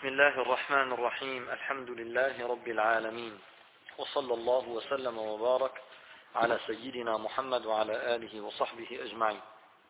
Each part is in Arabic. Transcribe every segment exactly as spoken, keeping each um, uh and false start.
بسم الله الرحمن الرحيم. الحمد لله رب العالمين، وصلى الله وسلم وبارك على سيدنا محمد وعلى آله وصحبه أجمعين.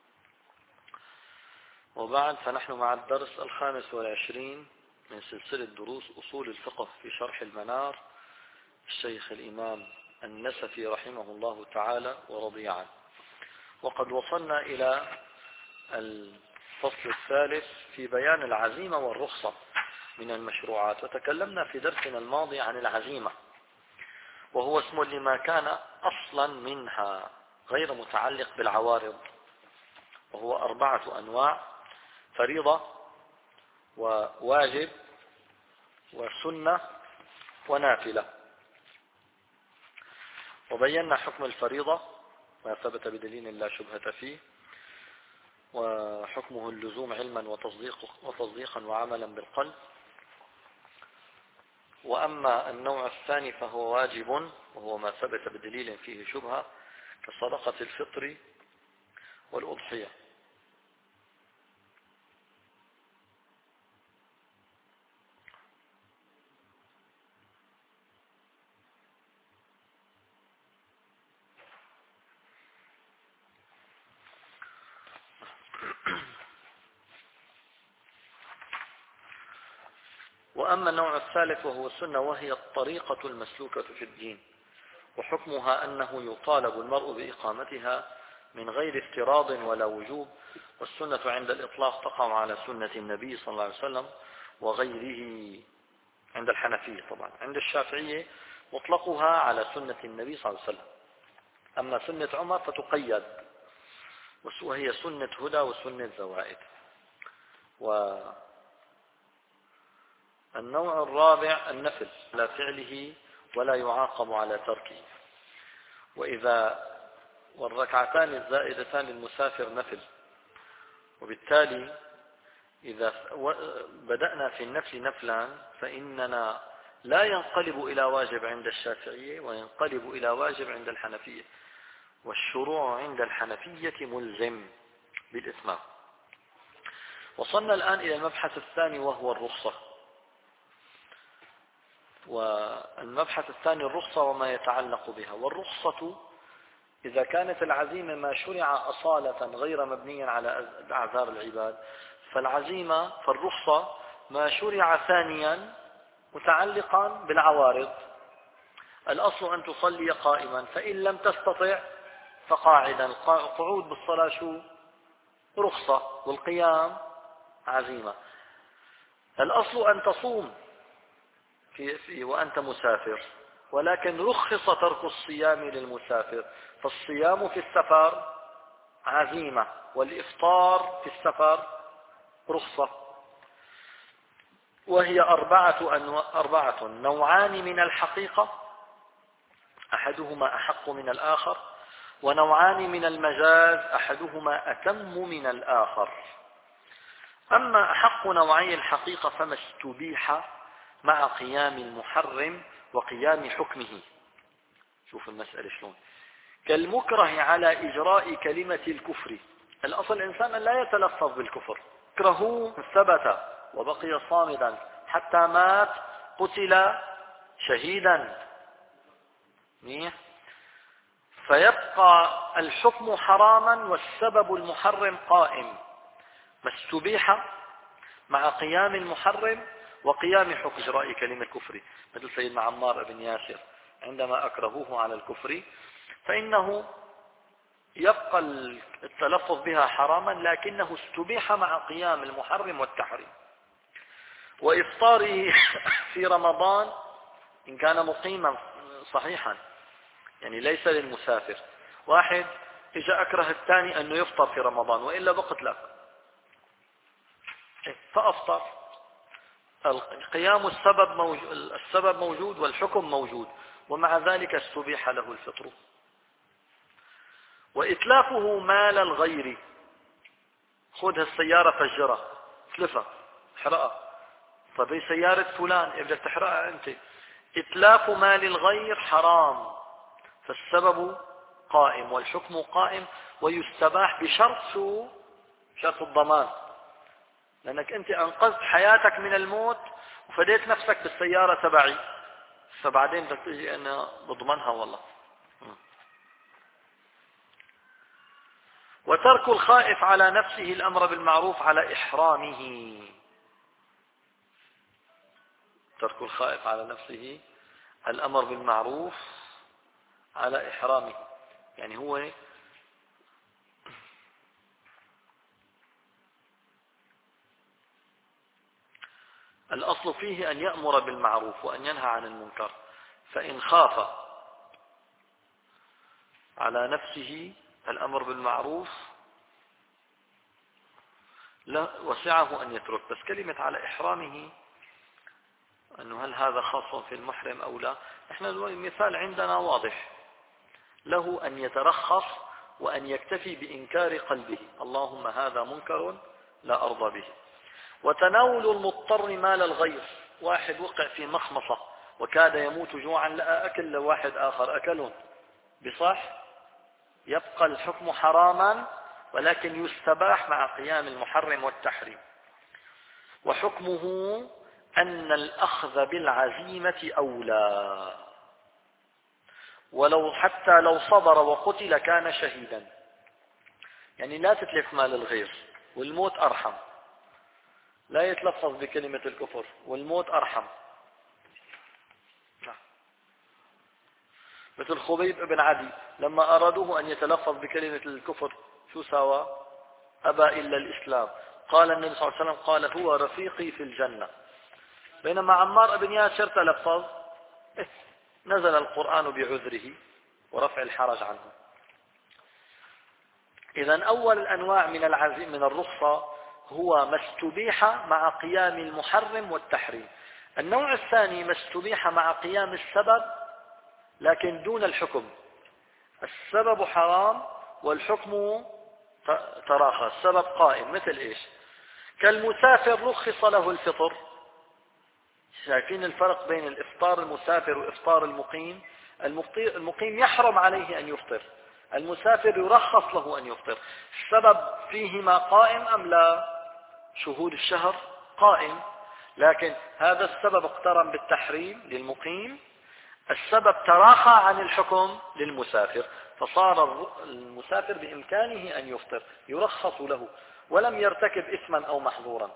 وبعد، فنحن مع الدرس الخامس والعشرين من سلسلة دروس أصول الفقه في شرح المنار، الشيخ الإمام النسفي رحمه الله تعالى ورضي عنه. وقد وصلنا إلى الفصل الثالث في بيان العزيمة والرخصة من المشروعات، وتكلمنا في درسنا الماضي عن العزيمة، وهو اسم لما كان أصلا منها غير متعلق بالعوارض، وهو أربعة أنواع: فريضة وواجب وسنة ونافلة. وبينا حكم الفريضة ما ثبت بدليل لا شبهة فيه، وحكمه اللزوم علما وتصديق وتصديقا وعملا بالقلب. وأما النوع الثاني فهو واجب، وهو ما ثبت بدليل فيه شبهة كصدقة الفطر والأضحية. وأما النوع الثالث وهو السنة، وهي الطريقة المسلوكة في الدين، وحكمها أنه يطالب المرء بإقامتها من غير افتراض ولا وجوب. والسنة عند الإطلاق تقع على سنة النبي صلى الله عليه وسلم وغيره عند الحنفية. طبعا عند الشافعية مطلقها على سنة النبي صلى الله عليه وسلم. أما سنة عمر فتقيد، وهي سنة هدى وسنة زوائد. والنوع الرابع النفل على فعله ولا يعاقب على تركه. وإذا والركعتان الزائدتان للمسافر نفل، وبالتالي إذا بدأنا في النفل نفلا فإننا لا ينقلب إلى واجب عند الشافعية، وينقلب إلى واجب عند الحنفية، والشروع عند الحنفية ملزم بالإتمام. وصلنا الآن إلى المبحث الثاني وهو الرخصة. والمبحث الثاني الرخصة وما يتعلق بها. والرخصة إذا كانت العزيمة ما شرع أصالة غير مبنيا على أعذار العباد، فالعزيمة فالرخصة ما شرع ثانيا متعلقا بالعوارض. الأصل أن تصلي قائما، فإن لم تستطع فقاعدا. القعود بالصلاة شو؟ رخصة، والقيام عزيمة. الأصل أن تصوم في في وأنت مسافر، ولكن رخص ترك الصيام للمسافر، فالصيام في السفر عزيمة، والإفطار في السفر رخصة. وهي أربعة أنواع أربعة نوعان من الحقيقة، أحدهما أحق من الآخر، ونوعان من المجاز، أحدهما أتم من الآخر. أما أحق نوعي الحقيقة فما استبيح مع قيام المحرم وقيام حكمه. شوف المسألة شلون، كالمكره على إجراء كلمة الكفر. الأصل الإنسان أن لا يتلفظ بالكفر، كرهه ثبت وبقي صامدا حتى مات قتل شهيدا، فيبقى الحكم حراما والسبب المحرم قائم. ما استبيح مع قيام المحرم وقيام حكم إجراء كلمة الكفر، مثل سيدنا عمار بن ياسر عندما أكرهوه على الكفر، فإنه يبقى التلفظ بها حراما، لكنه استبيح مع قيام المحرم والتحريم. وإفطاره في رمضان إن كان مقيما صحيحا، يعني ليس للمسافر. واحد إجا أكره الثاني أنه يفطر في رمضان، وإلا بقت لك فأفطر. القيام السبب موجود، السبب موجود والحكم موجود، ومع ذلك استبيح له الفطر. وإتلافه مال الغير، خذ هالسيارة فجرها، تلفها، احرقها. طب هي سيارة فلان بدك تحرقها أنت. إتلاف مال الغير حرام، فالسبب قائم والحكم قائم، ويستباح بشرط شو؟ شرط الضمان، لأنك أنت أنقذت حياتك من الموت وفديت نفسك بالسيارة تبعي، فبعدين بدك تجي أنا بضمنها والله. وترك الخائف على نفسه الأمر بالمعروف على إحرامه. ترك الخائف على نفسه الأمر بالمعروف على إحرامه، يعني هو الأصل فيه أن يأمر بالمعروف وأن ينهى عن المنكر، فإن خاف على نفسه الأمر بالمعروف لا وسعه أن يترك. بس كلمة على إحرامه أنه هل هذا خاص في المحرم أو لا؟ إحنا المثال عندنا واضح، له أن يترخص وأن يكتفي بإنكار قلبه، اللهم هذا منكر لا أرضى به. وتناول المضطر مال الغير، واحد وقع في مخمصة وكاد يموت جوعا لقى أكل لواحد آخر أكلون بصح، يبقى الحكم حراما ولكن يستباح مع قيام المحرم والتحريم. وحكمه أن الأخذ بالعزيمة أولى، ولو حتى لو صبر وقتل كان شهيدا. يعني لا تتلف مال الغير، والموت أرحم. لا يتلفظ بكلمة الكفر، والموت أرحم. مثل خبيب بن عدي لما أرادوه أن يتلفظ بكلمة الكفر شو سوى؟ أبى إلا الإسلام. قال النبي صلى الله عليه وسلم قال هو رفيقي في الجنة. بينما عمار بن ياسر تلفظ، نزل القرآن بعذره ورفع الحرج عنه. إذن أول الأنواع من العزيم من الرخصة هو ما استبيح مع قيام المحرم والتحريم. النوع الثاني ما استبيح مع قيام السبب لكن دون الحكم. السبب حرام والحكم تراخى، السبب قائم. مثل إيش؟ كالمسافر رخص له الفطر. شايفين الفرق بين الإفطار المسافر وإفطار المقيم؟ المقيم يحرم عليه أن يفطر، المسافر يرخص له أن يفطر. السبب فيهما قائم أم لا؟ شهود الشهر قائم، لكن هذا السبب اقترن بالتحريم للمقيم، السبب تراخى عن الحكم للمسافر، فصار المسافر بإمكانه أن يفطر، يرخص له ولم يرتكب إثما أو محظورا.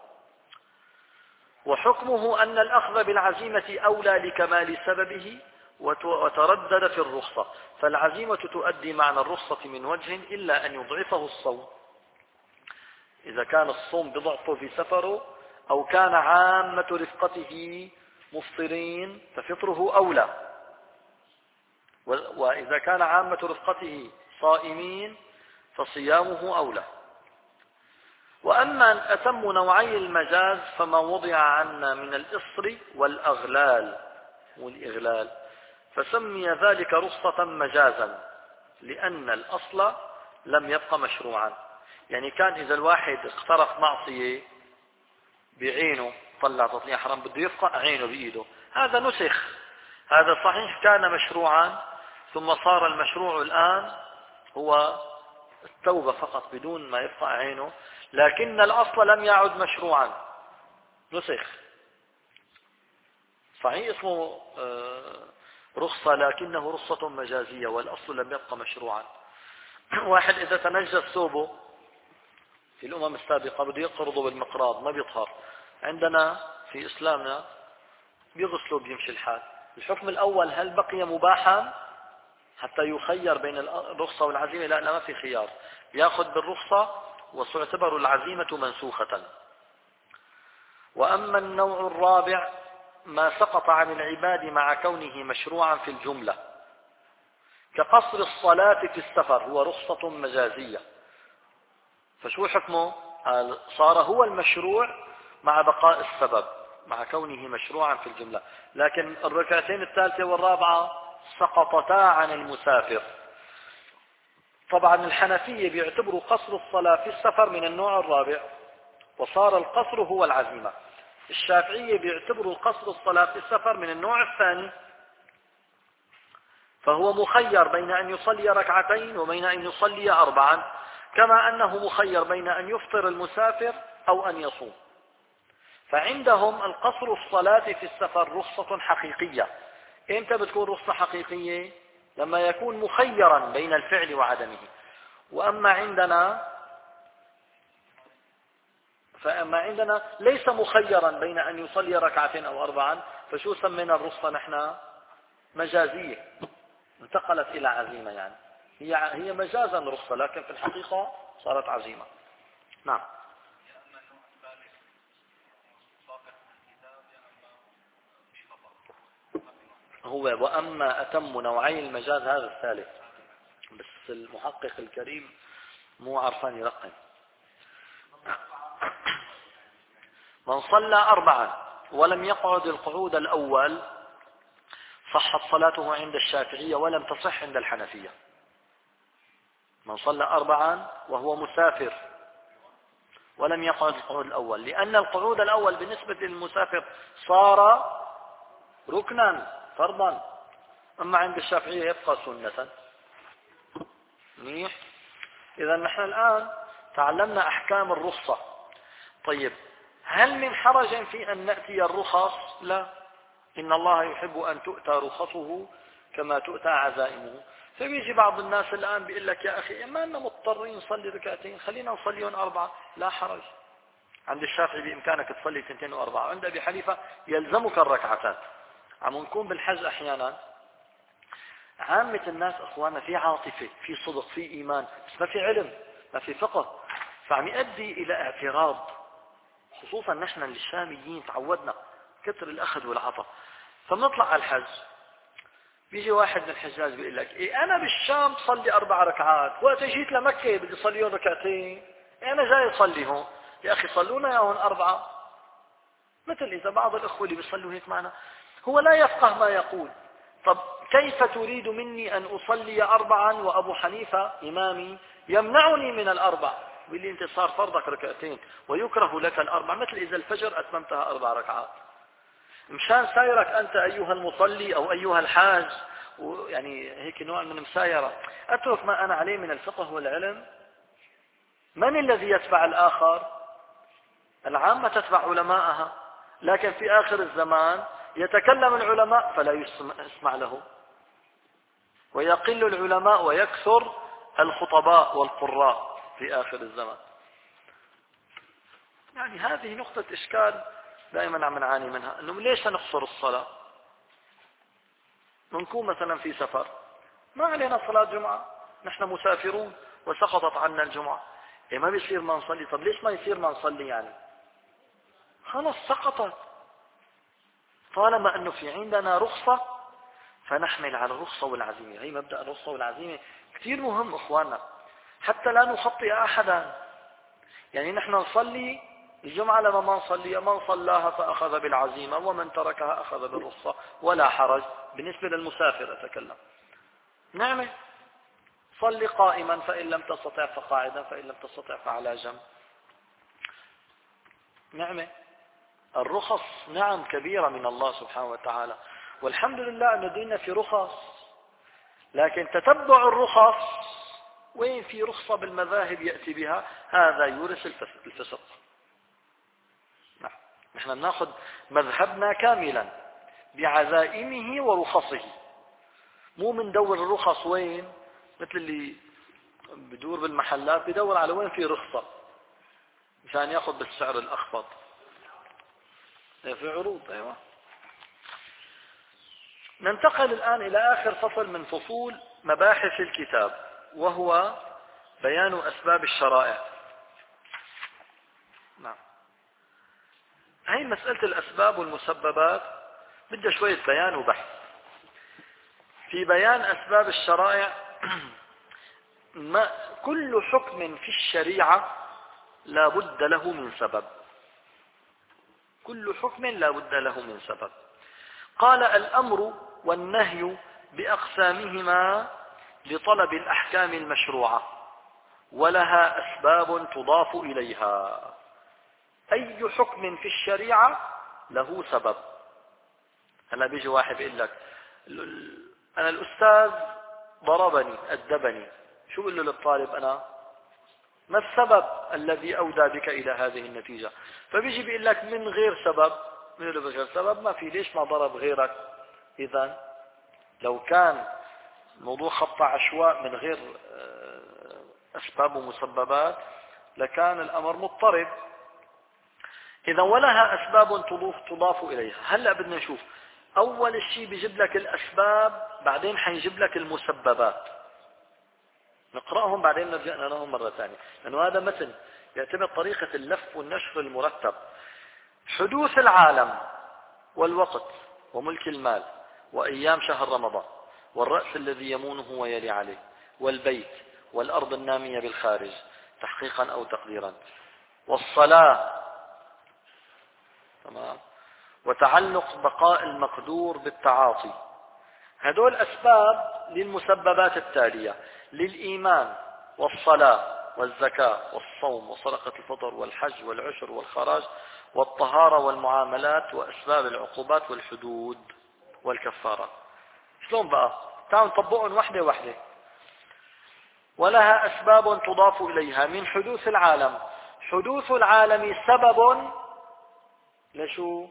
وحكمه أن الأخذ بالعزيمة أولى لكمال سببه وتردد في الرخصة، فالعزيمة تؤدي معنى الرخصة من وجه إلا أن يضعفه الصوم، إذا كان الصوم بضعفه في سفره أو كان عامة رفقته مفطرين ففطره أولى، وإذا كان عامة رفقته صائمين فصيامه أولى. وأما أتم نوعي المجاز فما وضع عنا من الإصر والأغلال والإغلال، فسمي ذلك رخصة مجازا لأن الأصل لم يبق مشروعا. يعني كان إذا الواحد اقترف معصية بعينه طلع تطليع حرام بده يفقع عينه بإيده، هذا نسخ. هذا صحيح كان مشروعا ثم صار المشروع الآن هو التوبة فقط بدون ما يفقع عينه، لكن الأصل لم يعد مشروعا، نسخ. صحيح اسمه رخصة لكنه رخصة مجازية والأصل لم يبقى مشروعا. واحد إذا تنجس ثوبه في الأمم السابقة بده يقرضه بالمقراض ما بيطهر، عندنا في إسلامنا بيغسلوا بيمشي الحال. الحكم الأول هل بقي مباحا حتى يخير بين الرخصة والعزيمة؟ لا، لا ما في خيار، يأخذ بالرخصة وتعتبر العزيمة منسوخة. وأما النوع الرابع ما سقط عن العباد مع كونه مشروعا في الجملة كقصر الصلاة في السفر، هو رخصة مجازية. فشو حكمه؟ صار هو المشروع مع بقاء السبب مع كونه مشروعا في الجملة، لكن الركعتين الثالثة والرابعة سقطتا عن المسافر. طبعا الحنفية بيعتبروا قصر الصلاة في السفر من النوع الرابع وصار القصر هو العزيمة. الشافعية بيعتبروا قصر الصلاة في السفر من النوع الثاني، فهو مخير بين أن يصلي ركعتين وبين أن يصلي أربعا، كما أنه مخير بين أن يفطر المسافر أو أن يصوم. فعندهم القصر الصلاة في السفر رخصة حقيقية. إمتى بتكون رخصة حقيقية؟ لما يكون مخيرا بين الفعل وعدمه. وأما عندنا فأما عندنا ليس مخيرا بين أن يصلي ركعتين أو أربعا، فشو سمينا الرخصة نحن؟ مجازية، انتقلت إلى عزيمة. يعني هي هي مجازا رخصة، لكن في الحقيقة صارت عزيمة. نعم. هو وأما أتم نوعي المجاز هذا الثالث، بس المحقق الكريم مو عرفان يرقم. من صلى أربعا ولم يقعد القعود الأول صحت صلاته عند الشافعية ولم تصح عند الحنفية. من صلى أربعا وهو مسافر ولم يقعد القعود الأول، لأن القعود الأول بالنسبة للمسافر صار ركنا فرضا، أما عند الشافعية يبقى سنة. منيح. إذا نحن الآن تعلمنا أحكام الرخصة. طيب، هل من حرج في أن نأتي الرخص؟ لا، إن الله يحب أن تؤتى رخصه كما تؤتى عزائمه. فبيجي بعض الناس الآن بيقول لك يا أخي ما أننا مضطرين نصلي ركعتين، خلينا نصليهم أربعة. لا حرج. عند الشافعي بإمكانك تصلي اثنتين وأربعة، عند أبي حنيفة يلزمك الركعتان. عم نكون بالحج أحيانا عامة الناس أخوانا في عاطفة، في صدق، في إيمان، بس ما في علم، ما في فقه، فعم يؤدي إلى اعتراض. خصوصا نحن الشاميين تعودنا كثر الأخذ والعطاء. فبنطلع على الحج، بيجي واحد من الحجاج بيقول لك إيه أنا بالشام بصلي أربع ركعات، وقت جيت لمكة بدي صليهم ركعتين، إيه أنا جاي أصلي هون. يا أخي صلونا يا هون أربعة. مثل إذا بعض الأخوة اللي بيصلوا هيك معنا هو لا يفقه ما يقول. طب كيف تريد مني أن أصلي أربعا وأبو حنيفة إمامي يمنعني من الأربع؟ باللي أنت صار فرضك ركعتين ويكره لك الأربع، مثل إذا الفجر أتممتها أربع ركعات. مشان سايرك أنت أيها المصلي أو أيها الحاج، يعني هيك نوع من مسايرة، أترك ما أنا عليه من الفقه والعلم. من الذي يتبع الآخر؟ العامة تتبع علماءها، لكن في آخر الزمان يتكلم العلماء فلا يسمع له، ويقل العلماء ويكثر الخطباء والقراء في آخر الزمان. يعني هذه نقطة إشكال دائما عم نعاني منها، أنه ليش نقصر الصلاة؟ نكون مثلا في سفر ما علينا صلاة جمعة، نحن مسافرون وسقطت عنا الجمعة، إيه ما بيصير ما نصلي؟ طب ليش ما يصير ما نصلي؟ يعني خلاص سقطت. طالما أنه في عندنا رخصة فنحمل على الرخصة والعزيمة. هي مبدأ الرخصة والعزيمة كثير مهم إخواننا، حتى لا نخطئ أحدا. يعني نحن نصلي الجمعة لما ما نصلي، من صلاها فأخذ بالعزيمة ومن تركها أخذ بالرخصة ولا حرج. بالنسبة للمسافر أتكلم، نعمة صلي قائما فإن لم تستطع فقاعدا فإن لم تستطع فعلى جنب. نعمة. الرخص نعم كبيرة من الله سبحانه وتعالى، والحمد لله أن ديننا في رخص. لكن تتبع الرخص، وين في رخصة بالمذاهب يأتي بها، هذا يورث الفسق. نعم. نحن نأخذ مذهبنا كاملا بعزائمه ورخصه، مو من دور الرخص وين، مثل اللي بدور بالمحلات بدور على وين في رخصة مشان يأخذ بالسعر الأخفض. في عروض. أيوة. ننتقل الآن إلى آخر فصل من فصول مباحث الكتاب، وهو بيان أسباب الشرائع. نعم. هي مسألة الأسباب والمسببات بدها شوية بيان وبحث. في بيان أسباب الشرائع ما كل حكم في الشريعة لا بد له من سبب. كل حكم لا بد له من سبب. قال الأمر والنهي بأقسامهما لطلب الأحكام المشروعة، ولها أسباب تضاف إليها. أي حكم في الشريعة له سبب. هلا بيجي واحد يقول لك أنا الأستاذ ضربني أدبني، شو بقول له للطالب؟ أنا ما السبب الذي أودى بك إلى هذه النتيجة؟ فبيجي بيقول لك من غير سبب، من غير سبب ما في، ليش ما ضرب غيرك؟ إذا لو كان موضوع خط عشواء من غير أسباب ومسببات لكان الأمر مضطرب. إذا ولها أسباب تضاف, تضاف إليها. هلأ بدنا نشوف أول شيء بيجيب لك الأسباب، بعدين حيجيب لك المسببات، نقرأهم بعدين نرجع لهم مرة ثانية، لأنه هذا متن يعتمد طريقة اللف والنشر المرتب. حدوث العالم والوقت وملك المال وأيام شهر رمضان والرأس الذي يمونه ويلي عليه والبيت والأرض النامية بالخارج تحقيقا أو تقديرا والصلاة، تمام، وتعلق بقاء المقدور بالتعاطي. هدول أسباب للمسببات التالية: للإيمان والصلاة والزكاة والصوم وصدقة الفطر والحج والعشر والخراج والطهارة والمعاملات وأسباب العقوبات والحدود والكفارات. شلون بقى؟ تعالوا نطبقهم واحدة واحدة. ولها أسباب تضاف إليها من حدوث العالم. حدوث العالم سبب لشو؟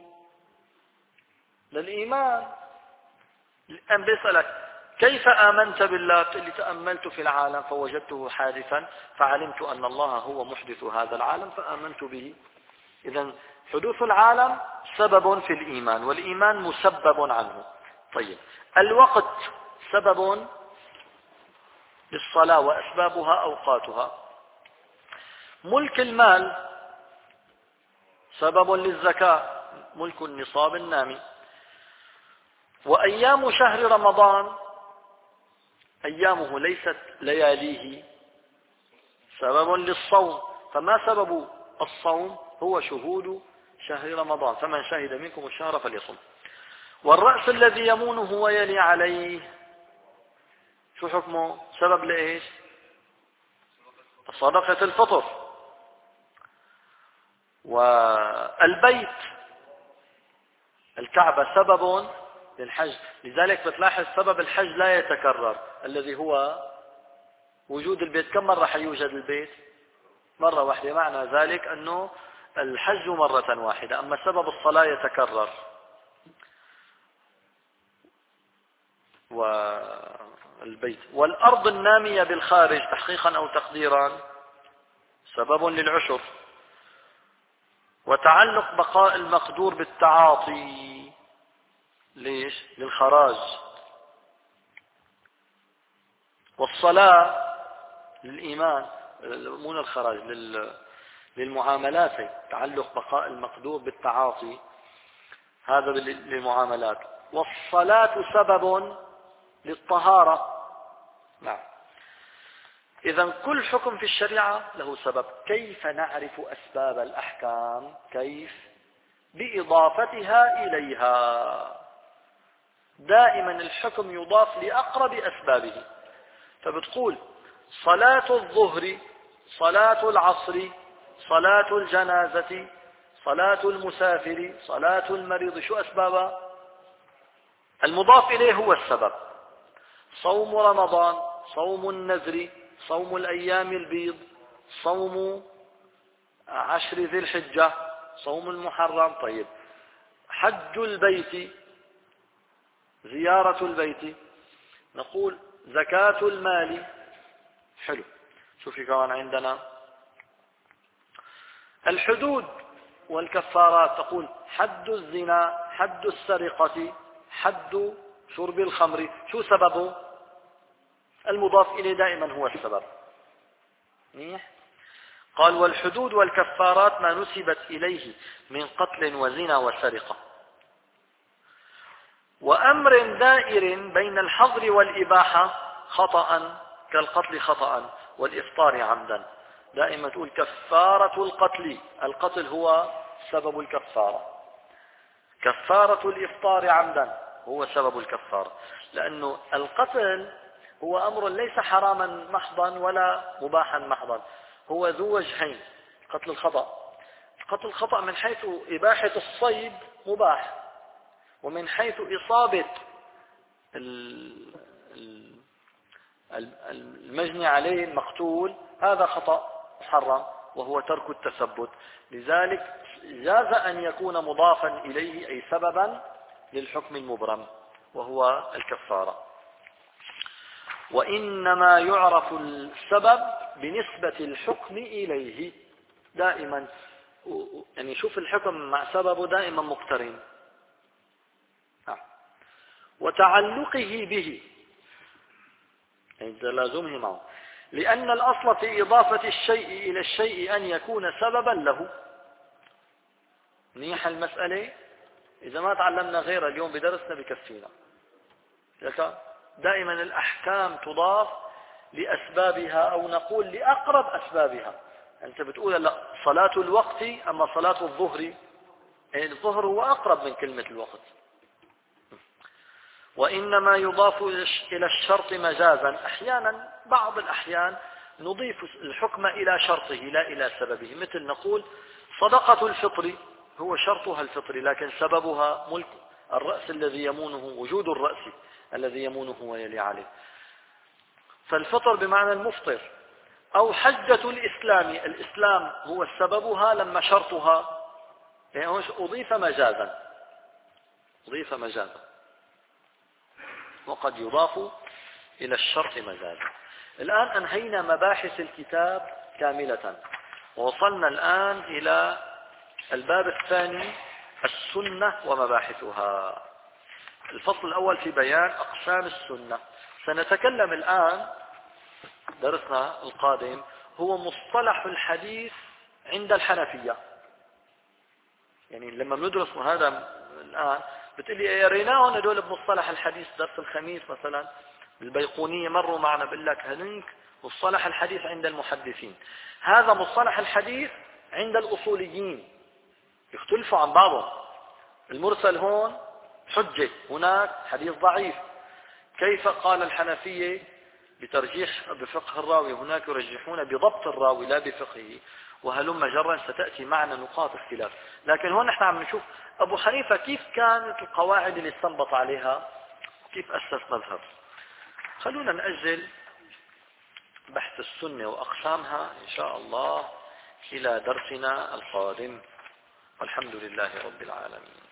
للإيمان. الآن بيسألك كيف آمنت بالله؟ اللي تأملت في العالم فوجدته حادثا فعلمت أن الله هو محدث هذا العالم فآمنت به. إذن حدوث العالم سبب في الإيمان، والإيمان مسبب عنه. طيب، الوقت سبب للصلاة وأسبابها أوقاتها. ملك المال سبب للزكاة، ملك النصاب النامي. وأيام شهر رمضان أيامه ليست لياليه سبب للصوم، فما سبب الصوم؟ هو شهود شهر رمضان، فمن شهد منكم الشهر فليصم. والرأس الذي يمونه ويلي عليه شو حكمه؟ سبب لإيش؟ صدقة الفطر. والبيت الكعبة سبب للحج، لذلك بتلاحظ سبب الحج لا يتكرر، الذي هو وجود البيت. كم مرة حيوجد البيت؟ مرة واحدة، معنى ذلك أنه الحج مرة واحدة. أما سبب الصلاة يتكرر. والبيت والأرض النامية بالخارج تحقيقا أو تقديرا سبب للعشر. وتعلق بقاء المقدور بالتعاطي، ليش؟ للخراج. والصلاة للإيمان، مو للخراج، للمعاملات، تعلق بقاء المقدور بالتعاطي، هذا للمعاملات. والصلاة سبب للطهارة. نعم. إذن كل حكم في الشريعة له سبب. كيف نعرف أسباب الأحكام؟ كيف؟ بإضافتها إليها. دائما الحكم يضاف لأقرب أسبابه. فبتقول صلاة الظهر، صلاة العصر، صلاة الجنازة، صلاة المسافر، صلاة المريض، شو أسبابها؟ المضاف إليه هو السبب. صوم رمضان، صوم النذر، صوم الأيام البيض، صوم عشر ذي الحجة، صوم المحرم. طيب، حج البيت، زيارة البيت، نقول زكاة المال. حلو. شوفي كمان عندنا الحدود والكفارات، تقول حد الزنا، حد السرقة، حد شرب الخمر. شو سببه؟ المضاف إليه دائما هو السبب. منيح. قال والحدود والكفارات ما نسبت إليه من قتل وزنا وسرقة. وأمر دائر بين الحظر والإباحة خطأ كالقتل خطأ والإفطار عمدا. دائما تقول كفارة القتل، القتل هو سبب الكفارة. كفارة الإفطار عمدا هو سبب الكفارة، لأنه القتل هو أمر ليس حراما محضا ولا مباحا محضا، هو ذو وجهين. قتل الخطأ، قتل الخطأ من حيث إباحة الصيد مباح، ومن حيث إصابة المجني عليه المقتول هذا خطأ. محرم وهو ترك التثبت. لذلك جاز أن يكون مضافا إليه أي سببا للحكم المبرم وهو الكفارة. وإنما يعرف السبب بنسبة الحكم إليه دائما، يعني شوف الحكم مع سببه دائما مقترن، وتعلقه به يعني تلازمه معه، لأن الأصل في إضافة الشيء إلى الشيء أن يكون سببا له. منيح المسألة، إذا ما تعلمنا غير اليوم بدرسنا بكفينا. دائما الأحكام تضاف لأسبابها أو نقول لأقرب أسبابها. أنت بتقول لا صلاة الوقت، أما صلاة الظهر يعني الظهر هو أقرب من كلمة الوقت. وإنما يضاف إلى الشرط مجازا، أحيانا بعض الأحيان نضيف الحكم إلى شرطه لا إلى سببه، مثل نقول صدقة الفطر هو شرطها الفطر لكن سببها ملك الرأس الذي يمونه، وجود الرأس الذي يمونه ويلي عليه، فالفطر بمعنى المفطر. أو حجة الإسلام، الإسلام هو سببها لما شرطها، يعني أضيف مجازا، أضيف مجازا، وقد يضاف إلى الشرط مجازا. الآن أنهينا مباحث الكتاب كاملة، ووصلنا الآن إلى الباب الثاني السنة ومباحثها. الفصل الأول في بيان أقسام السنة. سنتكلم الآن درسنا القادم هو مصطلح الحديث عند الحنفية. يعني لما بندرس هذا الآن بتقلي قريناهم هدول بمصطلح الحديث درس الخميس مثلا بالبيقونية مروا معنا، بقول لك هنيك مصطلح الحديث عند المحدثين، هذا مصطلح الحديث عند الأصوليين، يختلفوا عن بعضهم. المرسل هون حجة، هناك حديث ضعيف. كيف قال الحنفية بترجيح بفقه الراوي، هناك يرجحون بضبط الراوي لا بفقهه، وهلم جرا ستأتي معنا نقاط اختلاف. لكن هون نحن عم نشوف أبو حنيفة كيف كانت القواعد اللي استنبط عليها، كيف أسس مذهب. خلونا نأجل بحث السنة وأقسامها إن شاء الله إلى درسنا القادم، والحمد لله رب العالمين.